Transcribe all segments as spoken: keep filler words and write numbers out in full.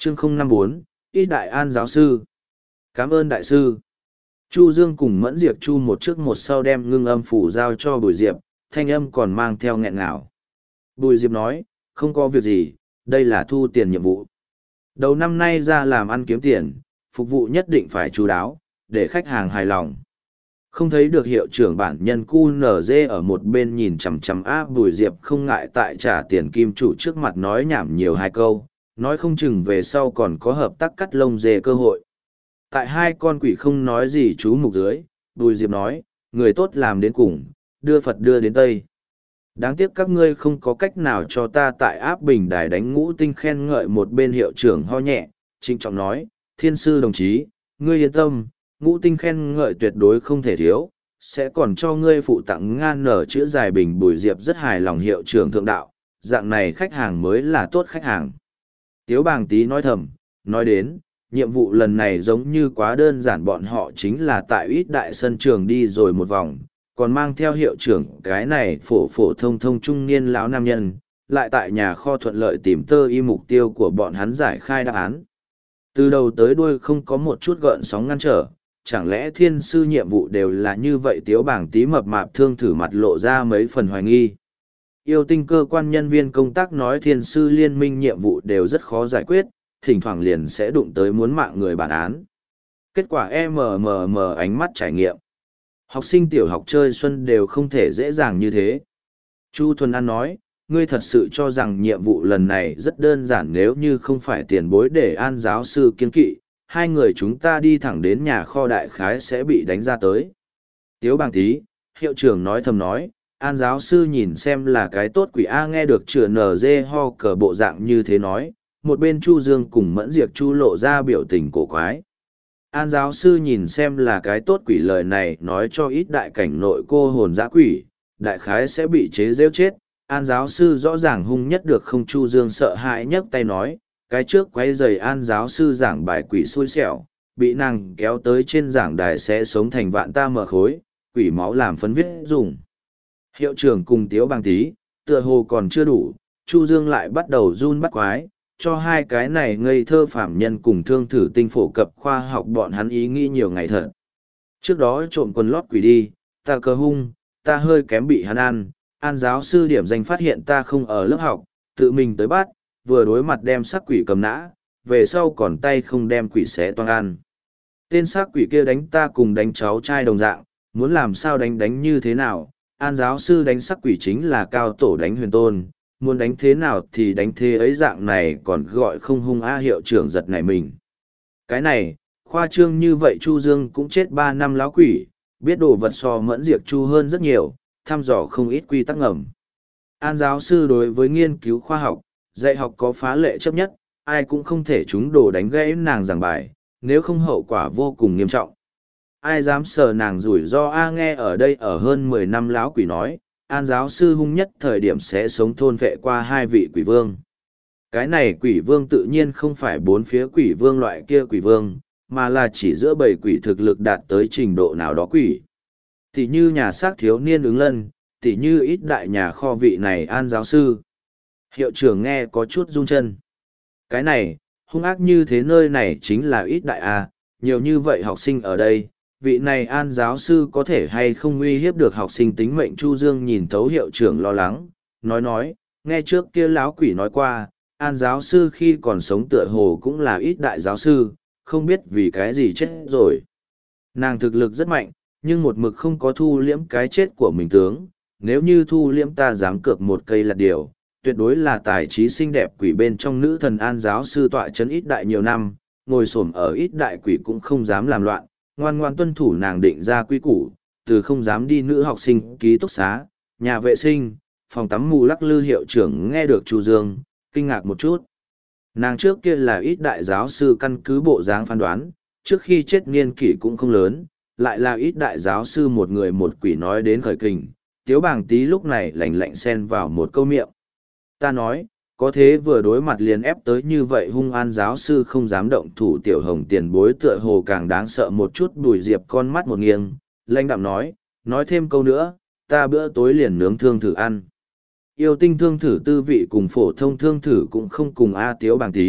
chương không năm bốn, ít đại an giáo sư. Cảm ơn đại sư. Chu Dương cùng Mẫn Diệp Chu một trước một sau đem ngưng âm phủ giao cho Bùi Diệp, thanh âm còn mang theo nghẹn ngào. Bùi Diệp nói, không có việc gì, đây là thu tiền nhiệm vụ. Đầu năm nay ra làm ăn kiếm tiền, phục vụ nhất định phải chú đáo, để khách hàng hài lòng. Không thấy được hiệu trưởng bản nhân cu nở dê ở một bên nhìn chằm chằm áp Bùi Diệp không ngại tại trả tiền kim chủ trước mặt nói nhảm nhiều hai câu, nói không chừng về sau còn có hợp tác cắt lông dê cơ hội. Tại hai con quỷ không nói gì chú mục dưới, Bùi Diệp nói, người tốt làm đến cùng, đưa Phật đưa đến Tây. Đáng tiếc các ngươi không có cách nào cho ta tại áp bình đài đánh ngũ tinh khen ngợi. Một bên hiệu trưởng ho nhẹ, trinh trọng nói, thiên sư đồng chí, ngươi yên tâm, ngũ tinh khen ngợi tuyệt đối không thể thiếu, sẽ còn cho ngươi phụ tặng ngan nở chữ dài bình. Bùi Diệp rất hài lòng hiệu trưởng thượng đạo, dạng này khách hàng mới là tốt khách hàng. Tiếu Bàng Tý nói thầm, nói đến, nhiệm vụ lần này giống như quá đơn giản, bọn họ chính là tại ít đại sân trường đi rồi một vòng, còn mang theo hiệu trưởng cái này phổ phổ thông thông trung niên lão nam nhân, lại tại nhà kho thuận lợi tìm tơ y mục tiêu của bọn hắn giải khai đáp án. Từ đầu tới đuôi không có một chút gợn sóng ngăn trở, chẳng lẽ thiên sư nhiệm vụ đều là như vậy? Tiếu Bàng Tý mập mạp thương thử mặt lộ ra mấy phần hoài nghi. Yêu tinh cơ quan nhân viên công tác nói thiên sư liên minh nhiệm vụ đều rất khó giải quyết, thỉnh thoảng liền sẽ đụng tới muốn mạng người bản án. Kết quả em mờ mờ mờ ánh mắt trải nghiệm. Học sinh tiểu học chơi xuân đều không thể dễ dàng như thế. Chu Thuần An nói, ngươi thật sự cho rằng nhiệm vụ lần này rất đơn giản? Nếu như không phải tiền bối để An giáo sư kiên kỵ, hai người chúng ta đi thẳng đến nhà kho đại khái sẽ bị đánh ra tới. Tiếu Bàng Tý, hiệu trưởng nói thầm nói, An giáo sư nhìn xem là cái tốt quỷ A. Nghe được chữa nở dê ho cờ bộ dạng như thế nói, một bên Chu Dương cùng Mẫn Diệp Chu lộ ra biểu tình cổ quái. An giáo sư nhìn xem là cái tốt quỷ, lời này nói cho ít đại cảnh nội cô hồn dã quỷ, đại khái sẽ bị chế rêu chết. An giáo sư rõ ràng hung nhất được không? Chu Dương sợ hãi nhấc tay nói, cái trước quay giày An giáo sư giảng bài quỷ xui xẻo, bị nàng kéo tới trên giảng đài sẽ sống thành vạn ta mở khối, quỷ máu làm phấn viết dùng. Hiệu trưởng cùng Tiếu Bàng Tý, tựa hồ còn chưa đủ, Chu Dương lại bắt đầu run bắt quái, cho hai cái này ngây thơ phạm nhân cùng thương thử tinh phổ cập khoa học bọn hắn ý nghĩ nhiều ngày thật. Trước đó trộm quần lót quỷ đi, ta cơ hung, ta hơi kém bị hắn ăn, An giáo sư điểm danh phát hiện ta không ở lớp học, tự mình tới bắt, vừa đối mặt đem xác quỷ cầm nã, về sau còn tay không đem quỷ xé toang ăn. Tên xác quỷ kia đánh ta cùng đánh cháu trai đồng dạng, muốn làm sao đánh đánh như thế nào? An giáo sư đánh xác quỷ chính là cao tổ đánh huyền tôn, muốn đánh thế nào thì đánh thế ấy, dạng này còn gọi không hung a. Hiệu trưởng giật nảy mình. Cái này, khoa trương như vậy? Chu Dương cũng chết ba năm láo quỷ, biết đồ vật so Mẫn Diệp Chu hơn rất nhiều, thăm dò không ít quy tắc ngầm. An giáo sư đối với nghiên cứu khoa học, dạy học có phá lệ chấp nhất, ai cũng không thể trúng đồ đánh gãy nàng giảng bài, nếu không hậu quả vô cùng nghiêm trọng. Ai dám sờ nàng rủi ro a? Nghe ở đây ở hơn mười năm láo quỷ nói, An giáo sư hung nhất thời điểm sẽ sống thôn vệ qua hai vị quỷ vương. Cái này quỷ vương tự nhiên không phải bốn phía quỷ vương loại kia quỷ vương, mà là chỉ giữa bầy quỷ thực lực đạt tới trình độ nào đó quỷ. Tỷ như nhà xác thiếu niên ứng lân, tỷ như ít đại nhà kho vị này An giáo sư. Hiệu trưởng nghe có chút run chân. Cái này, hung ác như thế, nơi này chính là ít đại a, nhiều như vậy học sinh ở đây, vị này An giáo sư có thể hay không uy hiếp được học sinh tính mệnh? Chu Dương nhìn thấu hiệu trưởng lo lắng, nói nói, nghe trước kia láo quỷ nói qua, An giáo sư khi còn sống tựa hồ cũng là ít đại giáo sư, không biết vì cái gì chết rồi. Nàng thực lực rất mạnh, nhưng một mực không có thu liễm cái chết của mình tướng, nếu như thu liễm ta dám cược một cây là điều, tuyệt đối là tài trí xinh đẹp quỷ bên trong nữ thần. An giáo sư tọa chấn ít đại nhiều năm, ngồi xổm ở ít đại quỷ cũng không dám làm loạn, ngoan ngoan tuân thủ nàng định ra quy củ, từ không dám đi nữ học sinh ký túc xá, nhà vệ sinh, phòng tắm mù lắc lư. Hiệu trưởng nghe được Chu Dương, kinh ngạc một chút. Nàng trước kia là ít đại giáo sư, căn cứ bộ dáng phán đoán, trước khi chết niên kỷ cũng không lớn, lại là ít đại giáo sư một người một quỷ. nói đến khởi kình, Tiếu Bàng Tý lúc này lạnh lạnh xen vào một câu miệng. Ta nói, có thế vừa đối mặt liền ép tới như vậy hung? An giáo sư không dám động thủ. Tiểu Hồng tiền bối tựa hồ càng đáng sợ một chút. Bùi Diệp con mắt một nghiêng, lãnh đạm nói, nói thêm câu nữa, ta bữa tối liền nướng thương thử ăn. Yêu tinh thương thử tư vị cùng phổ thông thương thử cũng không cùng a. Tiếu Bàng Tý,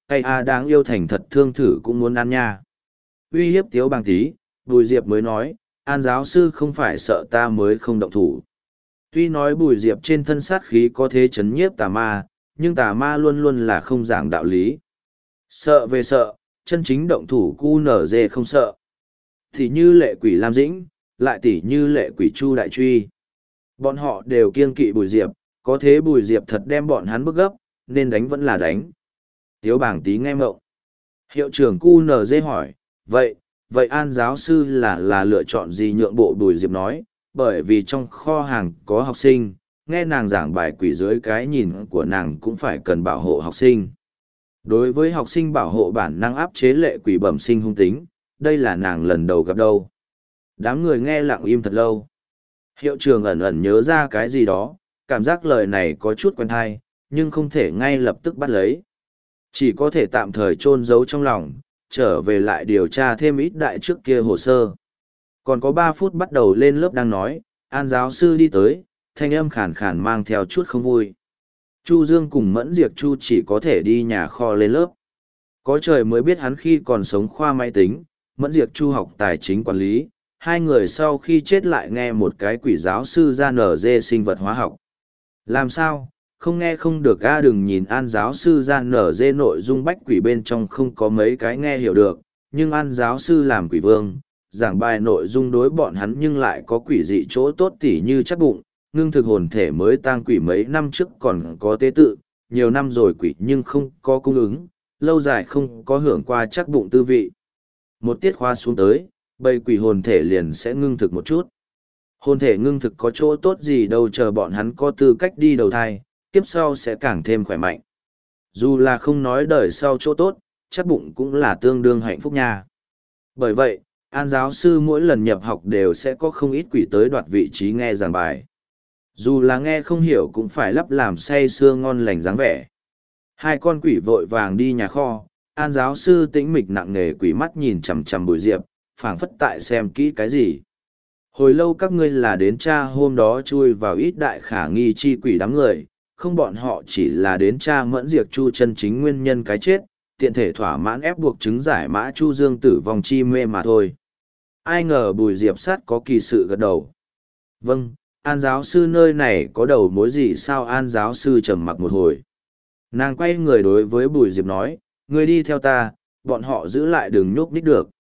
Cây A đáng yêu thành thật thương thử cũng muốn ăn nha. Uy hiếp Tiếu Bàng tí, Bùi Diệp mới nói, An giáo sư không phải sợ ta mới không động thủ. Tuy nói Bùi Diệp trên thân sát khí có thế chấn nhiếp tà ma, nhưng tà ma luôn luôn là không giảng đạo lý. Sợ về sợ, chân chính động thủ cu nở dê không sợ. Thì như lệ quỷ Lam Dĩnh, lại tỉ như lệ quỷ Chu Đại Truy. Bọn họ đều kiêng kỵ Bùi Diệp, có thế Bùi Diệp thật đem bọn hắn bức gấp, nên đánh vẫn là đánh. Tiếu Bàng tí nghe mộng. Hiệu trưởng cu nở dê hỏi, vậy, vậy An giáo sư là là lựa chọn gì nhượng bộ? Bùi Diệp nói, bởi vì trong kho hàng có học sinh, nghe nàng giảng bài quỷ dưới cái nhìn của nàng cũng phải cần bảo hộ học sinh. Đối với học sinh bảo hộ bản năng áp chế lệ quỷ bẩm sinh hung tính, đây là nàng lần đầu gặp đâu. Đám người nghe lặng im thật lâu. Hiệu trưởng ẩn ẩn nhớ ra cái gì đó, cảm giác lời này có chút quen thai, nhưng không thể ngay lập tức bắt lấy. Chỉ có thể tạm thời chôn giấu trong lòng, trở về lại điều tra thêm ít đại trước kia hồ sơ. Còn có ba phút bắt đầu lên lớp đang nói, An giáo sư đi tới, thanh âm khàn khàn mang theo chút không vui. Chu Dương cùng Mẫn Diệp Chu chỉ có thể đi nhà kho lên lớp. Có trời mới biết hắn khi còn sống khoa máy tính, Mẫn Diệp Chu học tài chính quản lý, hai người sau khi chết lại nghe một cái quỷ giáo sư ra nở dê sinh vật hóa học. Làm sao? Không nghe không được a. Đừng nhìn An giáo sư ra nở dê nội dung bách quỷ bên trong không có mấy cái nghe hiểu được, nhưng An giáo sư làm quỷ vương, giảng bài nội dung đối bọn hắn nhưng lại có quỷ dị chỗ tốt tỉ như chắc bụng, ngưng thực hồn thể mới tang quỷ mấy năm trước còn có tế tự, nhiều năm rồi quỷ nhưng không có cung ứng, lâu dài không có hưởng qua chắc bụng tư vị. Một tiết khoa xuống tới, bầy quỷ hồn thể liền sẽ ngưng thực một chút. Hồn thể ngưng thực có chỗ tốt gì đâu, chờ bọn hắn có tư cách đi đầu thai, kiếp sau sẽ càng thêm khỏe mạnh. Dù là không nói đời sau chỗ tốt, chắc bụng cũng là tương đương hạnh phúc nha. Bởi vậy, An giáo sư mỗi lần nhập học đều sẽ có không ít quỷ tới đoạt vị trí nghe giảng bài. Dù là nghe không hiểu cũng phải lắp làm say sưa ngon lành dáng vẻ. Hai con quỷ vội vàng đi nhà kho, An giáo sư tĩnh mịch nặng nề quỷ mắt nhìn chằm chằm Bùi Diệp, phảng phất tại xem kỹ cái gì. Hồi lâu các ngươi là đến tra hôm đó chui vào ít đại khả nghi chi quỷ đám người, không bọn họ chỉ là đến tra Mẫn Diệp Chu chân chính nguyên nhân cái chết, tiện thể thỏa mãn ép buộc chứng giải mã Chu Dương tử vong chi mê mà thôi. Ai ngờ Bùi Diệp sát có kỳ sự gật đầu. Vâng, An giáo sư nơi này có đầu mối gì sao? An giáo sư trầm mặc một hồi. Nàng quay người đối với Bùi Diệp nói, ngươi đi theo ta, bọn họ giữ lại đừng nhúc nhích được.